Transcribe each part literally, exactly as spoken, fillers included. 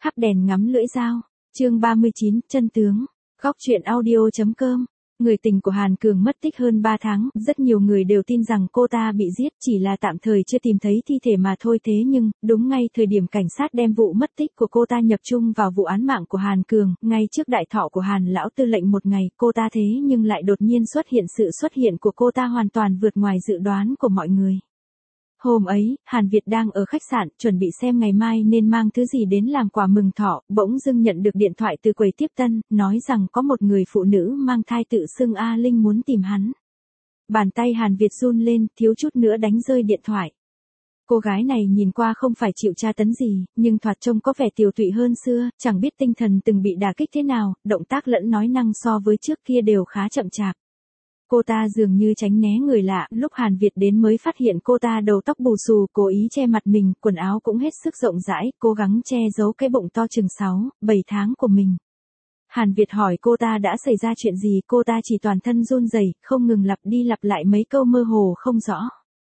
Hắc đèn ngắm lưỡi dao. Chương ba mươi chín, chân tướng. Góc truyện audio.com. Người tình của Hàn Cường mất tích hơn ba tháng, rất nhiều người đều tin rằng cô ta bị giết, chỉ là tạm thời chưa tìm thấy thi thể mà thôi. Thế nhưng, đúng ngay thời điểm cảnh sát đem vụ mất tích của cô ta nhập chung vào vụ án mạng của Hàn Cường, ngay trước đại thọ của Hàn lão tư lệnh một ngày, cô ta thế nhưng lại đột nhiên xuất hiện. Sự xuất hiện của cô ta hoàn toàn vượt ngoài dự đoán của mọi người. Hôm ấy, Hàn Việt đang ở khách sạn, chuẩn bị xem ngày mai nên mang thứ gì đến làm quà mừng thọ, bỗng dưng nhận được điện thoại từ quầy tiếp tân, nói rằng có một người phụ nữ mang thai tự xưng A Linh muốn tìm hắn. Bàn tay Hàn Việt run lên, thiếu chút nữa đánh rơi điện thoại. Cô gái này nhìn qua không phải chịu tra tấn gì, nhưng thoạt trông có vẻ tiều tụy hơn xưa, chẳng biết tinh thần từng bị đả kích thế nào, động tác lẫn nói năng so với trước kia đều khá chậm chạp. Cô ta dường như tránh né người lạ, lúc Hàn Việt đến mới phát hiện cô ta đầu tóc bù xù, cố ý che mặt mình, quần áo cũng hết sức rộng rãi, cố gắng che giấu cái bụng to chừng sáu, bảy tháng của mình. Hàn Việt hỏi cô ta đã xảy ra chuyện gì, cô ta chỉ toàn thân run rẩy, không ngừng lặp đi lặp lại mấy câu mơ hồ không rõ.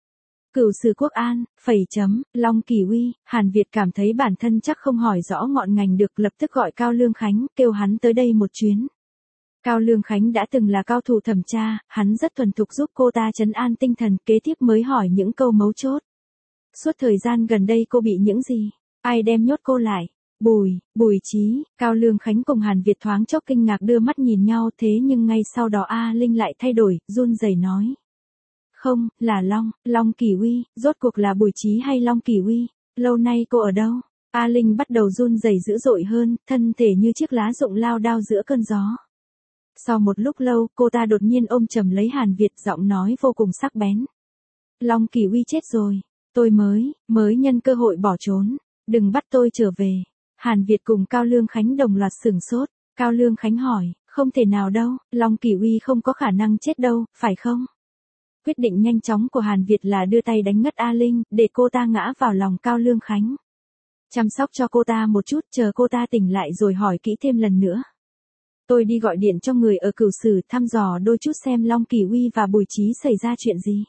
Cửu Sử Quốc An, phẩy chấm, Long Kỳ Uy. Hàn Việt cảm thấy bản thân chắc không hỏi rõ ngọn ngành được, lập tức gọi Cao Lương Khánh, kêu hắn tới đây một chuyến. Cao Lương Khánh đã từng là cao thủ thẩm tra, hắn rất thuần thục giúp cô ta trấn an tinh thần, kế tiếp mới hỏi những câu mấu chốt. Suốt thời gian gần đây cô bị những gì? Ai đem nhốt cô lại? Bùi, Bùi Chí. Cao Lương Khánh cùng Hàn Việt thoáng chốc kinh ngạc đưa mắt nhìn nhau, thế nhưng ngay sau đó A Linh lại thay đổi, run rẩy nói. Không, là Long, Long Kỳ Uy, rốt cuộc là Bùi Chí hay Long Kỳ Uy? Lâu nay cô ở đâu? A Linh bắt đầu run rẩy dữ dội hơn, thân thể như chiếc lá rụng lao đao giữa cơn gió. Sau một lúc lâu, cô ta đột nhiên ôm chầm lấy Hàn Việt, giọng nói vô cùng sắc bén. Long Kỳ Uy chết rồi. Tôi mới, mới nhân cơ hội bỏ trốn. Đừng bắt tôi trở về. Hàn Việt cùng Cao Lương Khánh đồng loạt sửng sốt. Cao Lương Khánh hỏi, không thể nào đâu, Long Kỳ Uy không có khả năng chết đâu, phải không? Quyết định nhanh chóng của Hàn Việt là đưa tay đánh ngất A Linh, để cô ta ngã vào lòng Cao Lương Khánh. Chăm sóc cho cô ta một chút, chờ cô ta tỉnh lại rồi hỏi kỹ thêm lần nữa. Tôi đi gọi điện cho người ở Cửu Sử thăm dò đôi chút xem Long Kỳ Uy và Bùi Chí xảy ra chuyện gì.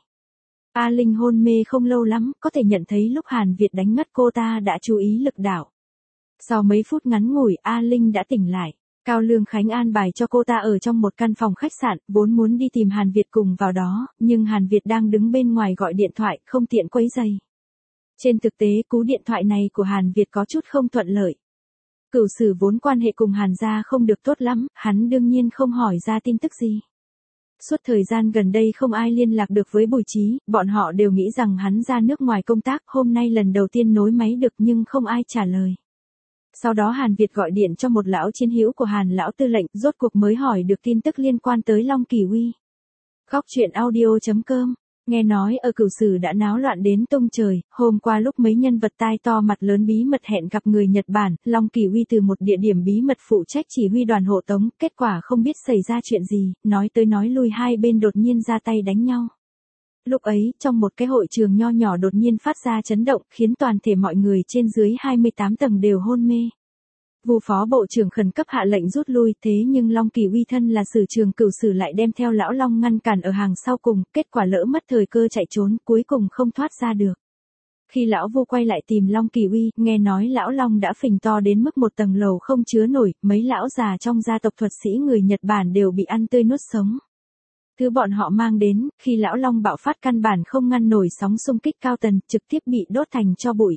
A Linh hôn mê không lâu lắm, có thể nhận thấy lúc Hàn Việt đánh ngất cô ta đã chú ý lực đạo. Sau mấy phút ngắn ngủi, A Linh đã tỉnh lại. Cao Lương Khánh an bài cho cô ta ở trong một căn phòng khách sạn, vốn muốn đi tìm Hàn Việt cùng vào đó, nhưng Hàn Việt đang đứng bên ngoài gọi điện thoại, không tiện quấy rầy. Trên thực tế, cú điện thoại này của Hàn Việt có chút không thuận lợi. Cửu Sử vốn quan hệ cùng Hàn gia không được tốt lắm, hắn đương nhiên không hỏi ra tin tức gì. Suốt thời gian gần đây không ai liên lạc được với Bùi Chí, bọn họ đều nghĩ rằng hắn ra nước ngoài công tác, hôm nay lần đầu tiên nối máy được nhưng không ai trả lời. Sau đó Hàn Việt gọi điện cho một lão chiến hữu của Hàn lão tư lệnh, rốt cuộc mới hỏi được tin tức liên quan tới Long Kỳ Uy. Góc truyện audio.com. Nghe nói ở Cửu Sử đã náo loạn đến tung trời, hôm qua lúc mấy nhân vật tai to mặt lớn bí mật hẹn gặp người Nhật Bản, Long Kỳ Uy từ một địa điểm bí mật phụ trách chỉ huy đoàn hộ tống, kết quả không biết xảy ra chuyện gì, nói tới nói lui hai bên đột nhiên ra tay đánh nhau. Lúc ấy, trong một cái hội trường nho nhỏ đột nhiên phát ra chấn động, khiến toàn thể mọi người trên dưới hai mươi tám tầng đều hôn mê. Vu phó bộ trưởng khẩn cấp hạ lệnh rút lui, thế nhưng Long Kỳ Uy thân là sử trường Cửu Sử lại đem theo lão Long ngăn cản ở hàng sau cùng, kết quả lỡ mất thời cơ chạy trốn, cuối cùng không thoát ra được. Khi lão Vu quay lại tìm Long Kỳ Uy, nghe nói lão Long đã phình to đến mức một tầng lầu không chứa nổi, mấy lão già trong gia tộc thuật sĩ người Nhật Bản đều bị ăn tươi nuốt sống. Thứ bọn họ mang đến, khi lão Long bạo phát căn bản không ngăn nổi sóng xung kích cao tần, trực tiếp bị đốt thành tro bụi.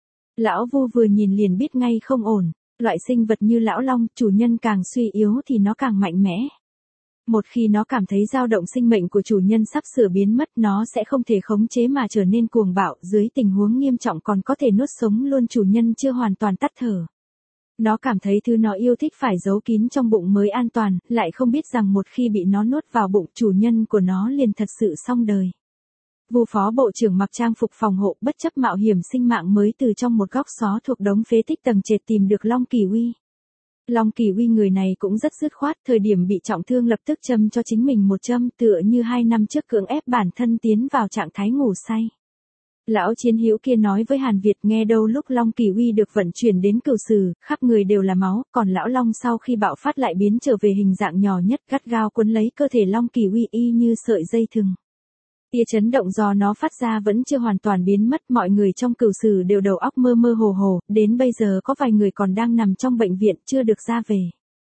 Lão Vu vừa nhìn liền biết ngay không ổn. Loại sinh vật như lão Long, chủ nhân càng suy yếu thì nó càng mạnh mẽ. Một khi nó cảm thấy dao động sinh mệnh của chủ nhân sắp sửa biến mất, nó sẽ không thể khống chế mà trở nên cuồng bạo, dưới tình huống nghiêm trọng còn có thể nuốt sống luôn chủ nhân chưa hoàn toàn tắt thở. Nó cảm thấy thứ nó yêu thích phải giấu kín trong bụng mới an toàn, lại không biết rằng một khi bị nó nuốt vào bụng, chủ nhân của nó liền thật sự xong đời. Vu phó bộ trưởng mặc trang phục phòng hộ, bất chấp mạo hiểm sinh mạng mới từ trong một góc xó thuộc đống phế tích tầng trệt tìm được Long Kỳ Uy. Long Kỳ Uy người này cũng rất dứt khoát, thời điểm bị trọng thương lập tức châm cho chính mình một châm, tựa như hai năm trước cưỡng ép bản thân tiến vào trạng thái ngủ say. Lão chiến hữu kia nói với Hàn Việt, nghe đâu lúc Long Kỳ Uy được vận chuyển đến Cửu Sử, khắp người đều là máu, còn lão Long sau khi bạo phát lại biến trở về hình dạng nhỏ nhất, gắt gao cuốn lấy cơ thể Long Kỳ Uy y như sợi dây thừng. Tia chấn động do nó phát ra vẫn chưa hoàn toàn biến mất, mọi người trong cửu sử đều đầu óc mơ mơ hồ hồ, đến bây giờ có vài người còn đang nằm trong bệnh viện chưa được ra về.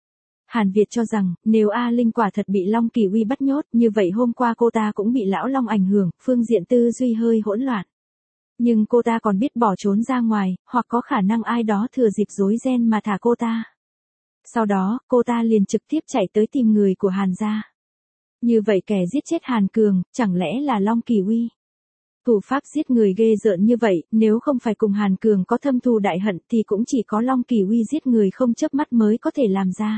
Hàn Việt cho rằng, nếu A Linh quả thật bị Long Kỳ Uy bắt nhốt, như vậy hôm qua cô ta cũng bị lão Long ảnh hưởng, phương diện tư duy hơi hỗn loạn. Nhưng cô ta còn biết bỏ trốn ra ngoài, hoặc có khả năng ai đó thừa dịp rối ren mà thả cô ta. Sau đó, cô ta liền trực tiếp chạy tới tìm người của Hàn gia. Như vậy kẻ giết chết Hàn Cường, chẳng lẽ là Long Kỳ Uy? Thủ pháp giết người ghê rợn như vậy, nếu không phải cùng Hàn Cường có thâm thù đại hận thì cũng chỉ có Long Kỳ Uy giết người không chớp mắt mới có thể làm ra.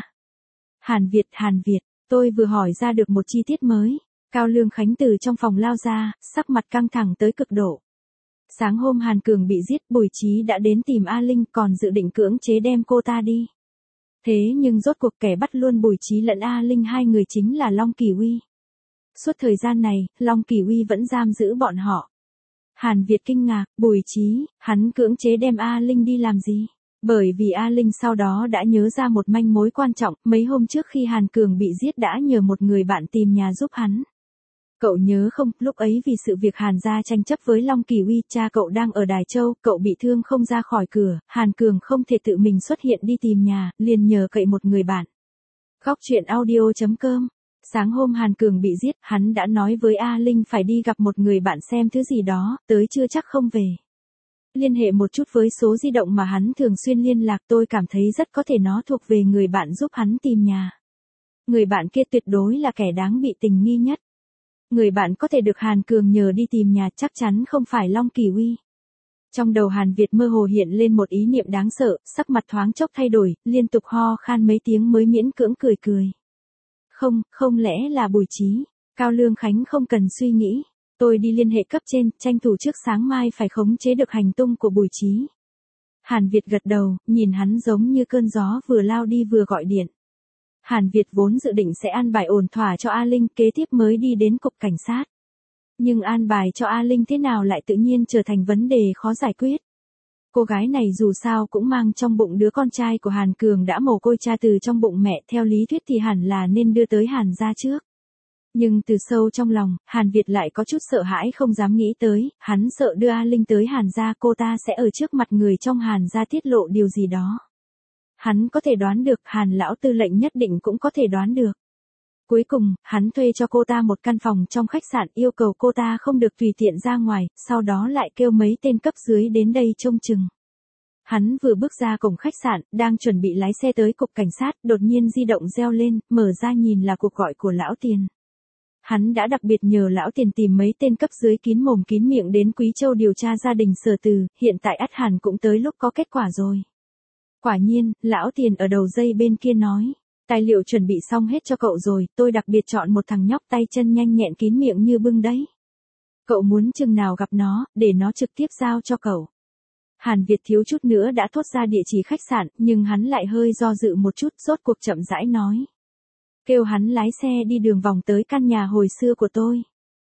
Hàn Việt, Hàn Việt, tôi vừa hỏi ra được một chi tiết mới. Cao Lương Khánh từ trong phòng lao ra, sắc mặt căng thẳng tới cực độ. Sáng hôm Hàn Cường bị giết, Bùi Chí đã đến tìm A Linh còn dự định cưỡng chế đem cô ta đi. Thế nhưng rốt cuộc kẻ bắt luôn Bùi Chí lẫn A Linh hai người chính là Long Kỳ Uy. Suốt thời gian này, Long Kỳ Uy vẫn giam giữ bọn họ. Hàn Việt kinh ngạc, Bùi Chí, hắn cưỡng chế đem A Linh đi làm gì? Bởi vì A Linh sau đó đã nhớ ra một manh mối quan trọng, mấy hôm trước khi Hàn Cường bị giết đã nhờ một người bạn tìm nhà giúp hắn. Cậu nhớ không, lúc ấy vì sự việc Hàn gia tranh chấp với Long Kỳ Uy, cha cậu đang ở Đài Châu, cậu bị thương không ra khỏi cửa, Hàn Cường không thể tự mình xuất hiện đi tìm nhà, liền nhờ cậy một người bạn. Góc truyện audio chấm com. Sáng hôm Hàn Cường bị giết, hắn đã nói với A Linh phải đi gặp một người bạn xem thứ gì đó, tới chưa chắc không về. Liên hệ một chút với số di động mà hắn thường xuyên liên lạc, tôi cảm thấy rất có thể nó thuộc về người bạn giúp hắn tìm nhà. Người bạn kia tuyệt đối là kẻ đáng bị tình nghi nhất. Người bạn có thể được Hàn Cường nhờ đi tìm nhà chắc chắn không phải Long Kỳ Uy. Trong đầu Hàn Việt mơ hồ hiện lên một ý niệm đáng sợ, sắc mặt thoáng chốc thay đổi, liên tục ho khan mấy tiếng mới miễn cưỡng cười cười. Không, không lẽ là Bùi Chí? Cao Lương Khánh không cần suy nghĩ. Tôi đi liên hệ cấp trên, tranh thủ trước sáng mai phải khống chế được hành tung của Bùi Chí. Hàn Việt gật đầu, nhìn hắn giống như cơn gió vừa lao đi vừa gọi điện. Hàn Việt vốn dự định sẽ an bài ổn thỏa cho A Linh, kế tiếp mới đi đến cục cảnh sát. Nhưng an bài cho A Linh thế nào lại tự nhiên trở thành vấn đề khó giải quyết. Cô gái này dù sao cũng mang trong bụng đứa con trai của Hàn Cường đã mồ côi cha từ trong bụng mẹ, theo lý thuyết thì hẳn là nên đưa tới Hàn gia trước. Nhưng từ sâu trong lòng, Hàn Việt lại có chút sợ hãi không dám nghĩ tới, hắn sợ đưa A Linh tới Hàn gia cô ta sẽ ở trước mặt người trong Hàn gia tiết lộ điều gì đó. Hắn có thể đoán được, Hàn lão tư lệnh nhất định cũng có thể đoán được. Cuối cùng, hắn thuê cho cô ta một căn phòng trong khách sạn, yêu cầu cô ta không được tùy tiện ra ngoài, sau đó lại kêu mấy tên cấp dưới đến đây trông chừng. Hắn vừa bước ra cổng khách sạn, đang chuẩn bị lái xe tới cục cảnh sát, đột nhiên di động reo lên, mở ra nhìn là cuộc gọi của lão Tiền. Hắn đã đặc biệt nhờ lão Tiền tìm mấy tên cấp dưới kín mồm kín miệng đến Quý Châu điều tra gia đình Sở Từ, hiện tại ắt hẳn cũng tới lúc có kết quả rồi. Quả nhiên, lão Tiền ở đầu dây bên kia nói, tài liệu chuẩn bị xong hết cho cậu rồi, tôi đặc biệt chọn một thằng nhóc tay chân nhanh nhẹn kín miệng như bưng đấy. Cậu muốn chừng nào gặp nó, để nó trực tiếp giao cho cậu. Hàn Việt thiếu chút nữa đã thốt ra địa chỉ khách sạn, nhưng hắn lại hơi do dự một chút, rốt cuộc chậm rãi nói. Kêu hắn lái xe đi đường vòng tới căn nhà hồi xưa của tôi.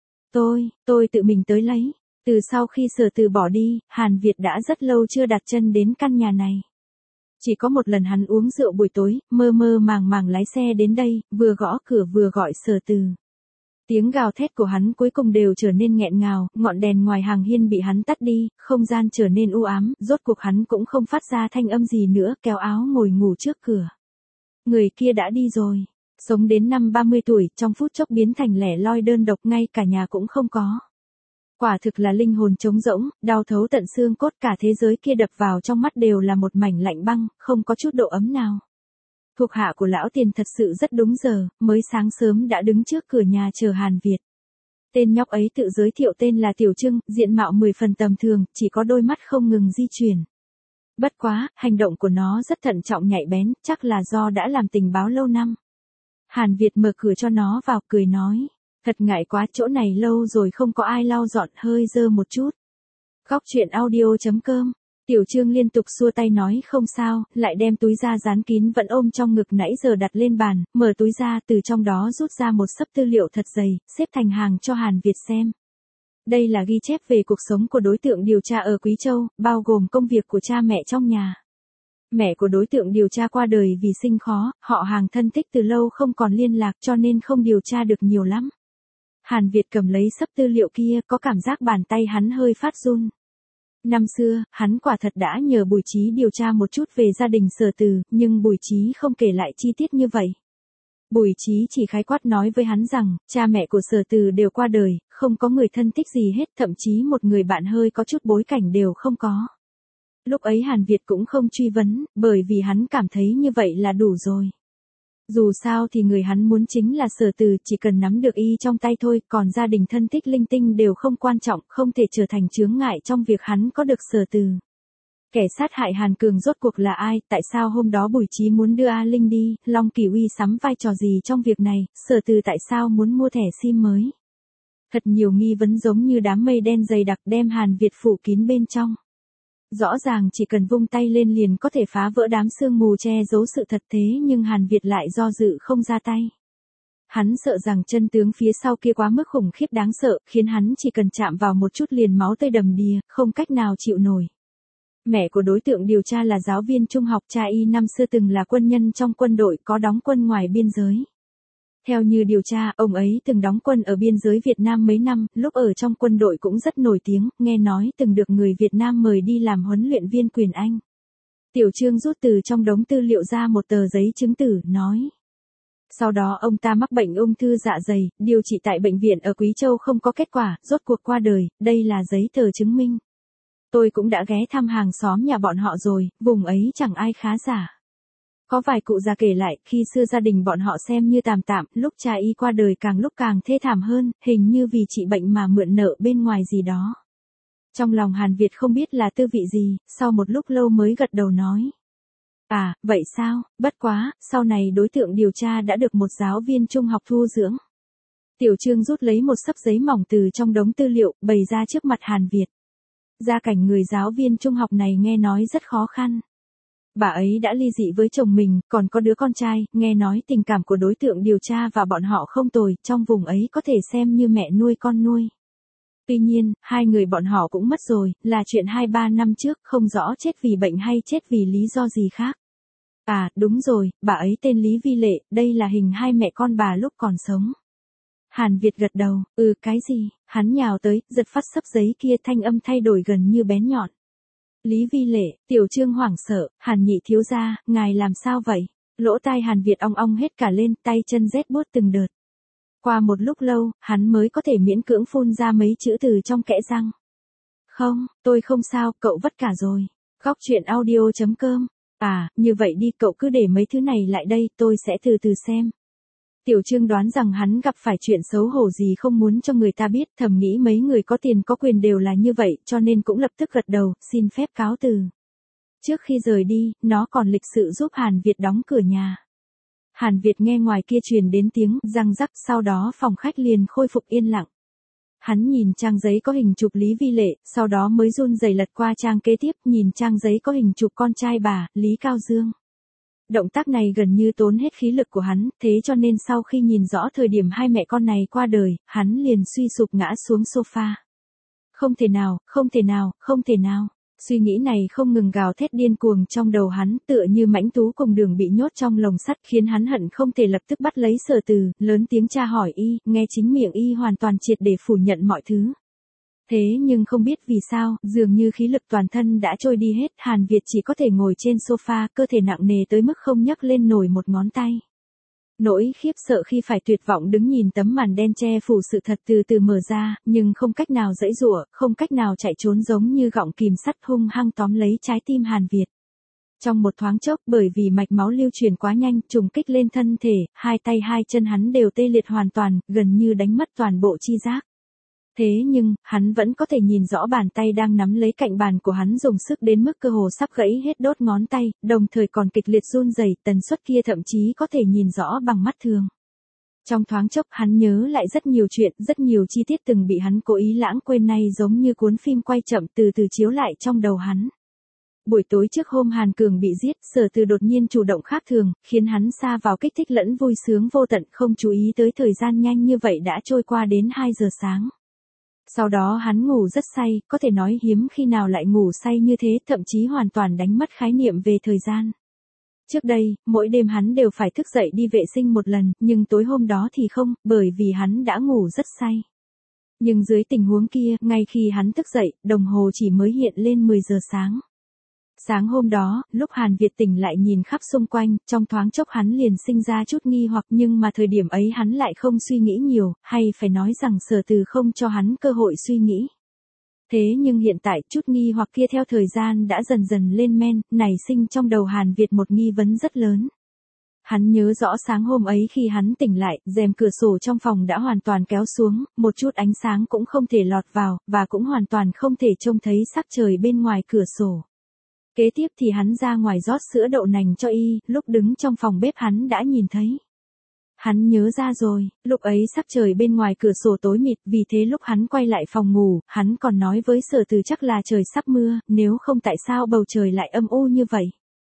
Tôi, tôi tự mình tới lấy. Từ sau khi Sở Từ bỏ đi, Hàn Việt đã rất lâu chưa đặt chân đến căn nhà này. Chỉ có một lần hắn uống rượu buổi tối, mơ mơ màng màng lái xe đến đây, vừa gõ cửa vừa gọi Sở Từ. Tiếng gào thét của hắn cuối cùng đều trở nên nghẹn ngào, ngọn đèn ngoài hàng hiên bị hắn tắt đi, không gian trở nên u ám, rốt cuộc hắn cũng không phát ra thanh âm gì nữa, kéo áo ngồi ngủ trước cửa. Người kia đã đi rồi, sống đến năm ba mươi tuổi, trong phút chốc biến thành lẻ loi đơn độc, ngay cả nhà cũng không có. Quả thực là linh hồn trống rỗng, đau thấu tận xương cốt, cả thế giới kia đập vào trong mắt đều là một mảnh lạnh băng, không có chút độ ấm nào. Thuộc hạ của lão Tiền thật sự rất đúng giờ, mới sáng sớm đã đứng trước cửa nhà chờ Hàn Việt. Tên nhóc ấy tự giới thiệu tên là Tiểu Trưng, diện mạo mười phần tầm thường, chỉ có đôi mắt không ngừng di chuyển. Bất quá, hành động của nó rất thận trọng nhạy bén, chắc là do đã làm tình báo lâu năm. Hàn Việt mở cửa cho nó vào, cười nói. Thật ngại quá, chỗ này lâu rồi không có ai lau dọn, hơi dơ một chút. Góc truyện audio chấm com. Tiểu Trương liên tục xua tay nói không sao, lại đem túi da dán kín vẫn ôm trong ngực nãy giờ đặt lên bàn, mở túi ra, từ trong đó rút ra một xấp tư liệu thật dày, xếp thành hàng cho Hàn Việt xem. Đây là ghi chép về cuộc sống của đối tượng điều tra ở Quý Châu, bao gồm công việc của cha mẹ trong nhà. Mẹ của đối tượng điều tra qua đời vì sinh khó, họ hàng thân thích từ lâu không còn liên lạc cho nên không điều tra được nhiều lắm. Hàn Việt cầm lấy xấp tư liệu kia, có cảm giác bàn tay hắn hơi phát run. Năm xưa, hắn quả thật đã nhờ Bùi Chí điều tra một chút về gia đình Sở Từ, nhưng Bùi Chí không kể lại chi tiết như vậy. Bùi Chí chỉ khái quát nói với hắn rằng, cha mẹ của Sở Từ đều qua đời, không có người thân thích gì hết, thậm chí một người bạn hơi có chút bối cảnh đều không có. Lúc ấy Hàn Việt cũng không truy vấn, bởi vì hắn cảm thấy như vậy là đủ rồi. Dù sao thì người hắn muốn chính là Sở Từ, chỉ cần nắm được y trong tay thôi, còn gia đình thân thích linh tinh đều không quan trọng, không thể trở thành chướng ngại trong việc hắn có được Sở Từ. Kẻ sát hại Hàn Cường rốt cuộc là ai, tại sao hôm đó Bùi Chí muốn đưa A Linh đi, Long Kỳ Uy sắm vai trò gì trong việc này, Sở Từ tại sao muốn mua thẻ sim mới. Thật nhiều nghi vấn giống như đám mây đen dày đặc đem Hàn Việt phủ kín bên trong. Rõ ràng chỉ cần vung tay lên liền có thể phá vỡ đám sương mù che giấu sự thật, thế nhưng Hàn Việt lại do dự không ra tay. Hắn sợ rằng chân tướng phía sau kia quá mức khủng khiếp đáng sợ, khiến hắn chỉ cần chạm vào một chút liền máu tươi đầm đìa, không cách nào chịu nổi. Mẹ của đối tượng điều tra là giáo viên trung học, cha y năm xưa từng là quân nhân trong quân đội, có đóng quân ngoài biên giới. Theo như điều tra, ông ấy từng đóng quân ở biên giới Việt Nam mấy năm, lúc ở trong quân đội cũng rất nổi tiếng, nghe nói từng được người Việt Nam mời đi làm huấn luyện viên quyền Anh. Tiểu Trương rút từ trong đống tư liệu ra một tờ giấy chứng tử, nói. Sau đó ông ta mắc bệnh ung thư dạ dày, điều trị tại bệnh viện ở Quý Châu không có kết quả, rốt cuộc qua đời, đây là giấy tờ chứng minh. Tôi cũng đã ghé thăm hàng xóm nhà bọn họ rồi, vùng ấy chẳng ai khá giả. Có vài cụ già kể lại, khi xưa gia đình bọn họ xem như tạm tạm, lúc cha y qua đời càng lúc càng thê thảm hơn, hình như vì trị bệnh mà mượn nợ bên ngoài gì đó. Trong lòng Hàn Việt không biết là tư vị gì, sau một lúc lâu mới gật đầu nói. À, vậy sao, bất quá, sau này đối tượng điều tra đã được một giáo viên trung học thu dưỡng. Tiểu Trương rút lấy một xấp giấy mỏng từ trong đống tư liệu, bày ra trước mặt Hàn Việt. Gia cảnh người giáo viên trung học này nghe nói rất khó khăn. Bà ấy đã ly dị với chồng mình, còn có đứa con trai, nghe nói tình cảm của đối tượng điều tra và bọn họ không tồi, trong vùng ấy có thể xem như mẹ nuôi con nuôi. Tuy nhiên, hai người bọn họ cũng mất rồi, là chuyện hai ba năm trước, không rõ chết vì bệnh hay chết vì lý do gì khác. À, đúng rồi, bà ấy tên Lý Vi Lệ, đây là hình hai mẹ con bà lúc còn sống. Hàn Việt gật đầu, ừ cái gì, hắn nhào tới, giật phát xấp giấy kia, thanh âm thay đổi gần như bén nhọn. Lý Vi Lệ, Tiểu Trương hoảng sợ, Hàn nhị thiếu gia, ngài làm sao vậy? Lỗ tai Hàn Việt ong ong hết cả lên, tay chân rét buốt từng đợt. Qua một lúc lâu, hắn mới có thể miễn cưỡng phun ra mấy chữ từ trong kẽ răng. Không, tôi không sao, cậu vất cả rồi. Góc truyện audio chấm com. À, như vậy đi, cậu cứ để mấy thứ này lại đây, tôi sẽ từ từ xem. Tiểu Trương đoán rằng hắn gặp phải chuyện xấu hổ gì không muốn cho người ta biết, thầm nghĩ mấy người có tiền có quyền đều là như vậy, cho nên cũng lập tức gật đầu, xin phép cáo từ. Trước khi rời đi, nó còn lịch sự giúp Hàn Việt đóng cửa nhà. Hàn Việt nghe ngoài kia truyền đến tiếng răng rắc, sau đó phòng khách liền khôi phục yên lặng. Hắn nhìn trang giấy có hình chụp Lý Vi Lệ, sau đó mới run rẩy lật qua trang kế tiếp, nhìn trang giấy có hình chụp con trai bà, Lý Cao Dương. Động tác này gần như tốn hết khí lực của hắn, thế cho nên sau khi nhìn rõ thời điểm hai mẹ con này qua đời, hắn liền suy sụp ngã xuống sofa. Không thể nào, không thể nào, không thể nào. Suy nghĩ này không ngừng gào thét điên cuồng trong đầu hắn, tựa như mãnh thú cùng đường bị nhốt trong lồng sắt, khiến hắn hận không thể lập tức bắt lấy Sở Từ, lớn tiếng tra hỏi y, nghe chính miệng y hoàn toàn triệt để phủ nhận mọi thứ. Thế nhưng không biết vì sao, dường như khí lực toàn thân đã trôi đi hết, Hàn Việt chỉ có thể ngồi trên sofa, cơ thể nặng nề tới mức không nhấc lên nổi một ngón tay. Nỗi khiếp sợ khi phải tuyệt vọng đứng nhìn tấm màn đen che phủ sự thật từ từ mở ra, nhưng không cách nào giãy giụa, không cách nào chạy trốn, giống như gọng kìm sắt hung hăng tóm lấy trái tim Hàn Việt. Trong một thoáng chốc, bởi vì mạch máu lưu truyền quá nhanh, trùng kích lên thân thể, hai tay hai chân hắn đều tê liệt hoàn toàn, gần như đánh mất toàn bộ chi giác. Thế nhưng, hắn vẫn có thể nhìn rõ bàn tay đang nắm lấy cạnh bàn của hắn dùng sức đến mức cơ hồ sắp gãy hết đốt ngón tay, đồng thời còn kịch liệt run rẩy, tần suất kia thậm chí có thể nhìn rõ bằng mắt thường. Trong thoáng chốc, hắn nhớ lại rất nhiều chuyện, rất nhiều chi tiết từng bị hắn cố ý lãng quên, nay giống như cuốn phim quay chậm từ từ chiếu lại trong đầu hắn. Buổi tối trước hôm Hàn Cường bị giết, Sở Từ đột nhiên chủ động khác thường, khiến hắn sa vào kích thích lẫn vui sướng vô tận, không chú ý tới thời gian nhanh như vậy đã trôi qua đến hai giờ sáng. Sau đó hắn ngủ rất say, có thể nói hiếm khi nào lại ngủ say như thế, thậm chí hoàn toàn đánh mất khái niệm về thời gian. Trước đây, mỗi đêm hắn đều phải thức dậy đi vệ sinh một lần, nhưng tối hôm đó thì không, bởi vì hắn đã ngủ rất say. Nhưng dưới tình huống kia, ngay khi hắn thức dậy, đồng hồ chỉ mới hiện lên mười giờ sáng. Sáng hôm đó, lúc Hàn Việt tỉnh lại nhìn khắp xung quanh, trong thoáng chốc hắn liền sinh ra chút nghi hoặc, nhưng mà thời điểm ấy hắn lại không suy nghĩ nhiều, hay phải nói rằng Sở Từ không cho hắn cơ hội suy nghĩ. Thế nhưng hiện tại, chút nghi hoặc kia theo thời gian đã dần dần lên men, nảy sinh trong đầu Hàn Việt một nghi vấn rất lớn. Hắn nhớ rõ sáng hôm ấy khi hắn tỉnh lại, rèm cửa sổ trong phòng đã hoàn toàn kéo xuống, một chút ánh sáng cũng không thể lọt vào, và cũng hoàn toàn không thể trông thấy sắc trời bên ngoài cửa sổ. Kế tiếp thì hắn ra ngoài rót sữa đậu nành cho y, lúc đứng trong phòng bếp hắn đã nhìn thấy. Hắn nhớ ra rồi, lúc ấy sắc trời bên ngoài cửa sổ tối mịt, vì thế lúc hắn quay lại phòng ngủ, hắn còn nói với Sở Từ chắc là trời sắp mưa, nếu không tại sao bầu trời lại âm u như vậy.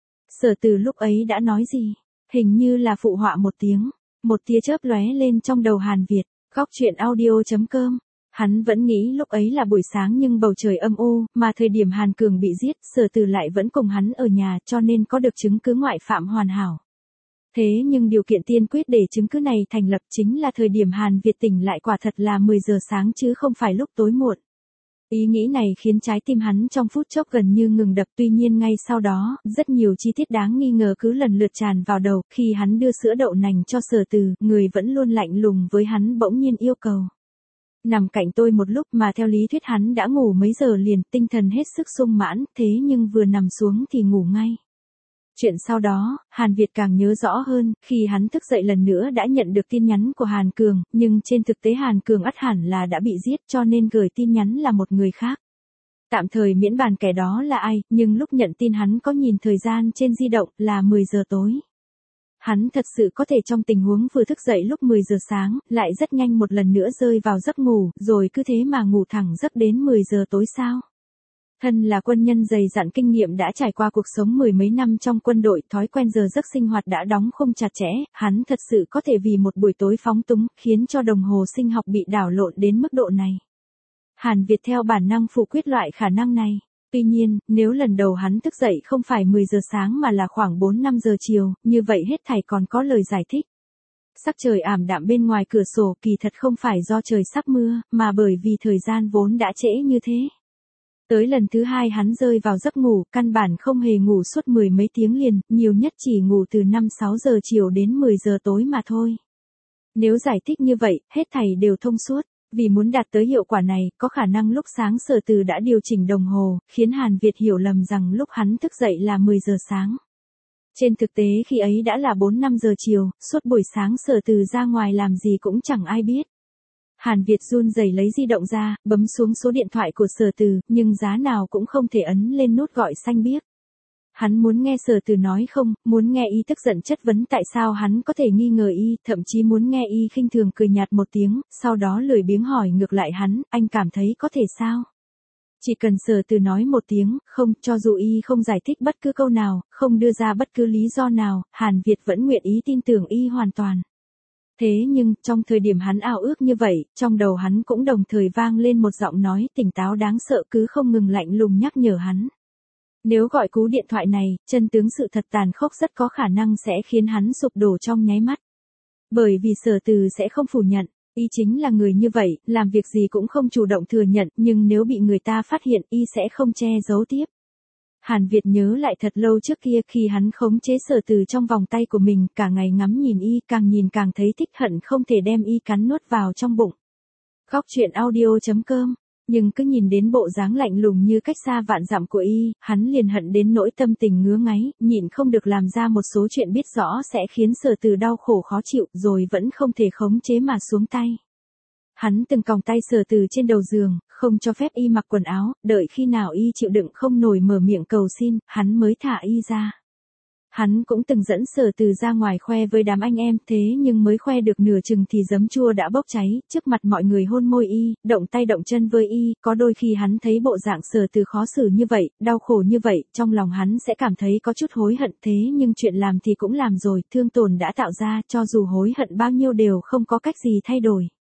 Sở Từ lúc ấy đã nói gì? Hình như là phụ họa một tiếng, một tia chớp lóe lên trong đầu Hàn Việt. Góc truyện audio chấm com. Hắn vẫn nghĩ lúc ấy là buổi sáng nhưng bầu trời âm u, mà thời điểm Hàn Cường bị giết, Sở Từ lại vẫn cùng hắn ở nhà, cho nên có được chứng cứ ngoại phạm hoàn hảo. Thế nhưng điều kiện tiên quyết để chứng cứ này thành lập chính là thời điểm Hàn Việt tỉnh lại quả thật là mười giờ sáng chứ không phải lúc tối muộn. Ý nghĩ này khiến trái tim hắn trong phút chốc gần như ngừng đập, tuy nhiên ngay sau đó, rất nhiều chi tiết đáng nghi ngờ cứ lần lượt tràn vào đầu, khi hắn đưa sữa đậu nành cho Sở Từ, người vẫn luôn lạnh lùng với hắn bỗng nhiên yêu cầu. Nằm cạnh tôi một lúc, mà theo lý thuyết hắn đã ngủ mấy giờ liền, tinh thần hết sức sung mãn, thế nhưng vừa nằm xuống thì ngủ ngay. Chuyện sau đó, Hàn Việt càng nhớ rõ hơn, khi hắn thức dậy lần nữa đã nhận được tin nhắn của Hàn Cường, nhưng trên thực tế Hàn Cường ắt hẳn là đã bị giết cho nên gửi tin nhắn là một người khác. Tạm thời miễn bàn kẻ đó là ai, nhưng lúc nhận tin hắn có nhìn thời gian trên di động là mười giờ tối. Hắn thật sự có thể trong tình huống vừa thức dậy lúc mười giờ sáng, lại rất nhanh một lần nữa rơi vào giấc ngủ, rồi cứ thế mà ngủ thẳng giấc đến mười giờ tối sao? Thân là quân nhân dày dặn kinh nghiệm đã trải qua cuộc sống mười mấy năm trong quân đội, thói quen giờ giấc sinh hoạt đã đóng khung chặt chẽ, hắn thật sự có thể vì một buổi tối phóng túng, khiến cho đồng hồ sinh học bị đảo lộn đến mức độ này. Hàn Việt theo bản năng phủ quyết loại khả năng này. Tuy nhiên, nếu lần đầu hắn thức dậy không phải mười giờ sáng mà là khoảng bốn năm giờ chiều, như vậy hết thảy còn có lời giải thích. Sắc trời ảm đạm bên ngoài cửa sổ kỳ thật không phải do trời sắp mưa, mà bởi vì thời gian vốn đã trễ như thế. Tới lần thứ hai hắn rơi vào giấc ngủ, căn bản không hề ngủ suốt mười mấy tiếng liền, nhiều nhất chỉ ngủ từ năm sáu giờ chiều đến mười giờ tối mà thôi. Nếu giải thích như vậy, hết thảy đều thông suốt. Vì muốn đạt tới hiệu quả này, có khả năng lúc sáng Sở Từ đã điều chỉnh đồng hồ, khiến Hàn Việt hiểu lầm rằng lúc hắn thức dậy là mười giờ sáng. Trên thực tế khi ấy đã là bốn năm giờ chiều, suốt buổi sáng Sở Từ ra ngoài làm gì cũng chẳng ai biết. Hàn Việt run rẩy lấy di động ra, bấm xuống số điện thoại của Sở Từ, nhưng giá nào cũng không thể ấn lên nút gọi xanh biếc. Hắn muốn nghe Sở Từ nói không, muốn nghe y tức giận chất vấn tại sao hắn có thể nghi ngờ y, thậm chí muốn nghe y khinh thường cười nhạt một tiếng, sau đó lười biếng hỏi ngược lại hắn, anh cảm thấy có thể sao? Chỉ cần Sở Từ nói một tiếng, không, cho dù y không giải thích bất cứ câu nào, không đưa ra bất cứ lý do nào, Hàn Việt vẫn nguyện ý tin tưởng y hoàn toàn. Thế nhưng, trong thời điểm hắn ao ước như vậy, trong đầu hắn cũng đồng thời vang lên một giọng nói tỉnh táo đáng sợ cứ không ngừng lạnh lùng nhắc nhở hắn. Nếu gọi cú điện thoại này, chân tướng sự thật tàn khốc rất có khả năng sẽ khiến hắn sụp đổ trong nháy mắt. Bởi vì Sở Từ sẽ không phủ nhận, y chính là người như vậy, làm việc gì cũng không chủ động thừa nhận, nhưng nếu bị người ta phát hiện y sẽ không che giấu tiếp. Hàn Việt nhớ lại thật lâu trước kia khi hắn khống chế Sở Từ trong vòng tay của mình, cả ngày ngắm nhìn y, càng nhìn càng thấy thích hận không thể đem y cắn nuốt vào trong bụng. Góc truyện audio chấm com. Nhưng cứ nhìn đến bộ dáng lạnh lùng như cách xa vạn dặm của y, hắn liền hận đến nỗi tâm tình ngứa ngáy, nhịn không được làm ra một số chuyện biết rõ sẽ khiến Sở Từ đau khổ khó chịu, rồi vẫn không thể khống chế mà xuống tay. Hắn từng còng tay Sở Từ trên đầu giường, không cho phép y mặc quần áo, đợi khi nào y chịu đựng không nổi mở miệng cầu xin, hắn mới thả y ra. Hắn cũng từng dẫn Sở Từ ra ngoài khoe với đám anh em, thế nhưng mới khoe được nửa chừng thì giấm chua đã bốc cháy, trước mặt mọi người hôn môi y, động tay động chân với y, có đôi khi hắn thấy bộ dạng Sở Từ khó xử như vậy, đau khổ như vậy, trong lòng hắn sẽ cảm thấy có chút hối hận, thế nhưng chuyện làm thì cũng làm rồi, thương tổn đã tạo ra, cho dù hối hận bao nhiêu đều không có cách gì thay đổi.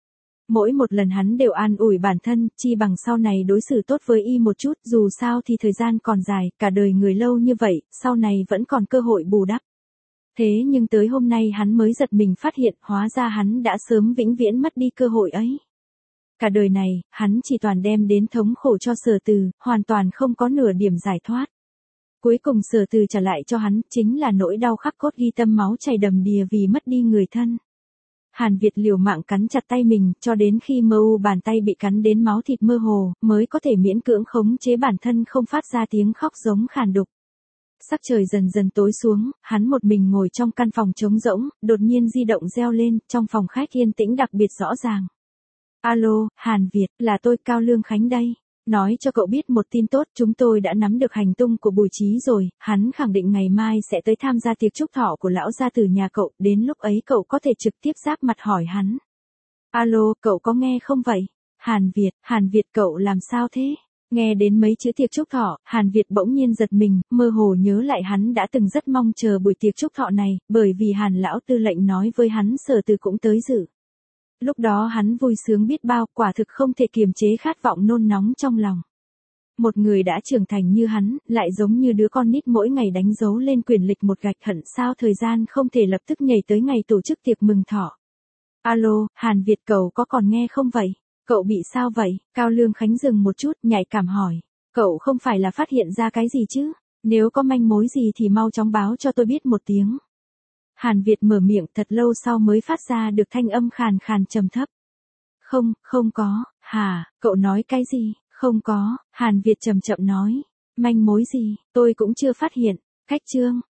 Mỗi một lần hắn đều an ủi bản thân, chi bằng sau này đối xử tốt với y một chút, dù sao thì thời gian còn dài, cả đời người lâu như vậy, sau này vẫn còn cơ hội bù đắp. Thế nhưng tới hôm nay hắn mới giật mình phát hiện, hóa ra hắn đã sớm vĩnh viễn mất đi cơ hội ấy. Cả đời này, hắn chỉ toàn đem đến thống khổ cho Sở Từ, hoàn toàn không có nửa điểm giải thoát. Cuối cùng Sở Từ trả lại cho hắn, chính là nỗi đau khắc cốt ghi tâm, máu chảy đầm đìa vì mất đi người thân. Hàn Việt liều mạng cắn chặt tay mình, cho đến khi mơ u bàn tay bị cắn đến máu thịt mơ hồ, mới có thể miễn cưỡng khống chế bản thân không phát ra tiếng khóc giống khàn đục. Sắc trời dần dần tối xuống, hắn một mình ngồi trong căn phòng trống rỗng, đột nhiên di động reo lên, trong phòng khách yên tĩnh đặc biệt rõ ràng. Alo, Hàn Việt, là tôi Cao Lương Khánh đây. Nói cho cậu biết một tin tốt, chúng tôi đã nắm được hành tung của Bùi Chí rồi, hắn khẳng định ngày mai sẽ tới tham gia tiệc chúc thọ của lão gia tử nhà cậu, đến lúc ấy cậu có thể trực tiếp giáp mặt hỏi hắn. Alo, cậu có nghe không vậy? Hàn Việt, Hàn Việt cậu làm sao thế? Nghe đến mấy chữ tiệc chúc thọ, Hàn Việt bỗng nhiên giật mình, mơ hồ nhớ lại hắn đã từng rất mong chờ buổi tiệc chúc thọ này, bởi vì Hàn lão tư lệnh nói với hắn Sở Từ cũng tới dự. Lúc đó hắn vui sướng biết bao, quả thực không thể kiềm chế khát vọng nôn nóng trong lòng. Một người đã trưởng thành như hắn, lại giống như đứa con nít mỗi ngày đánh dấu lên quyền lịch một gạch hận sao thời gian không thể lập tức nhảy tới ngày tổ chức tiệc mừng thọ. Alo, Hàn Việt cậu có còn nghe không vậy? Cậu bị sao vậy? Cao Lương Khánh dừng một chút, nhạy cảm hỏi. Cậu không phải là phát hiện ra cái gì chứ? Nếu có manh mối gì thì mau chóng báo cho tôi biết một tiếng. Hàn Việt mở miệng thật lâu sau mới phát ra được thanh âm khàn khàn trầm thấp. Không, không có, hả, cậu nói cái gì? Không có, Hàn Việt chậm chậm nói. Manh mối gì, tôi cũng chưa phát hiện. Cách chương.